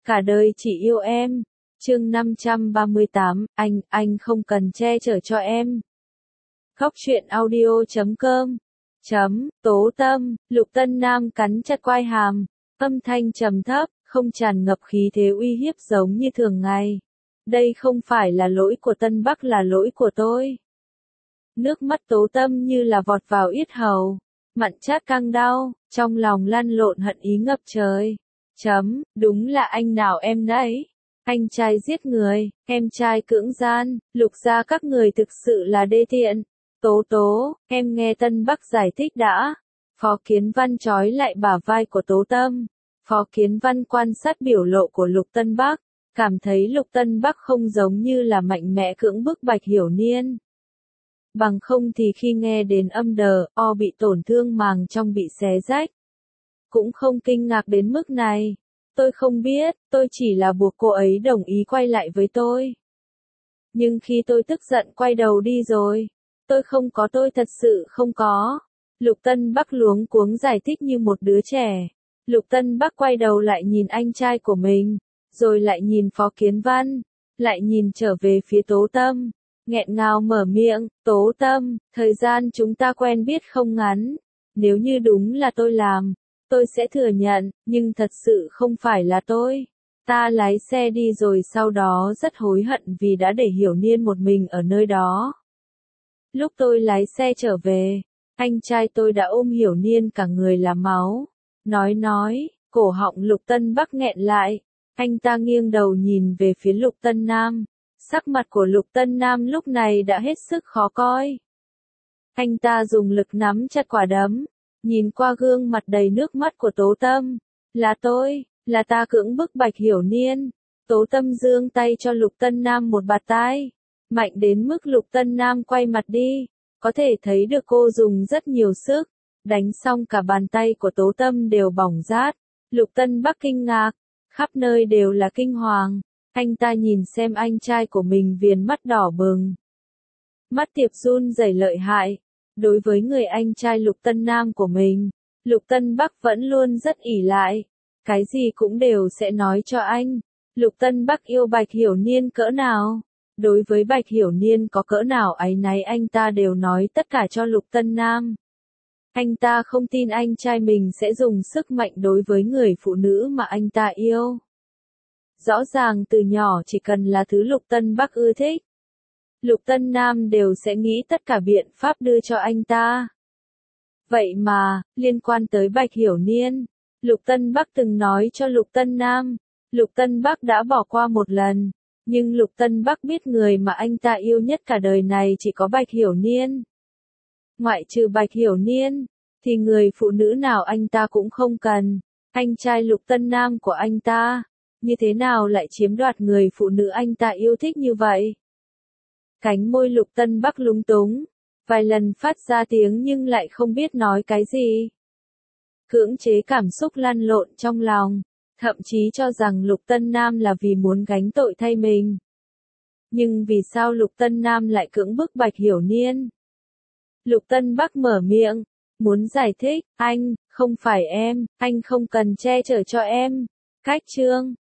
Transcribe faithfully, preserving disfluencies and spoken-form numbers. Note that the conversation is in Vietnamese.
cả đời chỉ yêu em. Chương năm trăm ba mươi tám, anh, anh không cần che chở cho em. Khóc chuyện audio chấm com chấm, Tố Tâm, Lục Tân Nam cắn chặt quai hàm, âm thanh trầm thấp, không tràn ngập khí thế uy hiếp giống như thường ngày. Đây không phải là lỗi của Tân Bắc, là lỗi của tôi. Nước mắt Tố Tâm như là vọt vào yết hầu, mặn chát căng đau, trong lòng lăn lộn hận ý ngập trời. Chấm, đúng là anh nào em nấy. Anh trai giết người, em trai cưỡng gian, Lục gia các người thực sự là đê tiện. Tố Tố, em nghe Tân Bắc giải thích đã. Phó Kiến Văn trói lại bả vai của Tố Tâm. Phó Kiến Văn quan sát biểu lộ của Lục Tân Bắc, cảm thấy Lục Tân Bắc không giống như là mạnh mẽ cưỡng bức Bạch Hiểu Niên. Bằng không thì khi nghe đến âm đờ, o bị tổn thương màng trong bị xé rách, cũng không kinh ngạc đến mức này. Tôi không biết, tôi chỉ là buộc cô ấy đồng ý quay lại với tôi. Nhưng khi tôi tức giận quay đầu đi rồi, tôi không có, tôi thật sự không có. Lục Tân Bắc luống cuống giải thích như một đứa trẻ. Lục Tân Bắc quay đầu lại nhìn anh trai của mình, rồi lại nhìn Phó Kiến Văn, lại nhìn trở về phía Tố Tâm, nghẹn ngào mở miệng, Tố Tâm, thời gian chúng ta quen biết không ngắn. Nếu như đúng là tôi làm, tôi sẽ thừa nhận, nhưng thật sự không phải là tôi. Ta lái xe đi rồi sau đó rất hối hận vì đã để Hiểu Niên một mình ở nơi đó. Lúc tôi lái xe trở về, anh trai tôi đã ôm Hiểu Niên cả người là máu. Nói nói, cổ họng Lục Tân Bắc nghẹn lại, anh ta nghiêng đầu nhìn về phía Lục Tân Nam. Sắc mặt của Lục Tân Nam lúc này đã hết sức khó coi. Anh ta dùng lực nắm chặt quả đấm, nhìn qua gương mặt đầy nước mắt của Tố Tâm. Là tôi, là ta cưỡng bức Bạch Hiểu Niên. Tố Tâm giương tay cho Lục Tân Nam một bạt tai, mạnh đến mức Lục Tân Nam quay mặt đi, có thể thấy được cô dùng rất nhiều sức, đánh xong cả bàn tay của Tố Tâm đều bỏng rát. Lục Tân Bắc kinh ngạc, khắp nơi đều là kinh hoàng, anh ta nhìn xem anh trai của mình viền mắt đỏ bừng. Mắt Tiệp run rẩy lợi hại, đối với người anh trai Lục Tân Nam của mình, Lục Tân Bắc vẫn luôn rất ỷ lại, cái gì cũng đều sẽ nói cho anh. Lục Tân Bắc yêu Bạch Hiểu Niên cỡ nào, đối với Bạch Hiểu Niên có cỡ nào áy náy anh ta đều nói tất cả cho Lục Tân Nam. Anh ta không tin anh trai mình sẽ dùng sức mạnh đối với người phụ nữ mà anh ta yêu. Rõ ràng từ nhỏ chỉ cần là thứ Lục Tân Bắc ưa thích, Lục Tân Nam đều sẽ nghĩ tất cả biện pháp đưa cho anh ta. Vậy mà, liên quan tới Bạch Hiểu Niên, Lục Tân Bắc từng nói cho Lục Tân Nam, Lục Tân Bắc đã bỏ qua một lần, nhưng Lục Tân Bắc biết người mà anh ta yêu nhất cả đời này chỉ có Bạch Hiểu Niên. Ngoại trừ Bạch Hiểu Niên, thì người phụ nữ nào anh ta cũng không cần. Anh trai Lục Tân Nam của anh ta, như thế nào lại chiếm đoạt người phụ nữ anh ta yêu thích như vậy? Cánh môi Lục Tân Bắc lúng túng, vài lần phát ra tiếng nhưng lại không biết nói cái gì. Cưỡng chế cảm xúc lăn lộn trong lòng, thậm chí cho rằng Lục Tân Nam là vì muốn gánh tội thay mình. Nhưng vì sao Lục Tân Nam lại cưỡng bức Bạch Hiểu Niên? Lục Tân Bắc mở miệng, muốn giải thích, anh, không phải em, anh không cần che chở cho em. Cách chương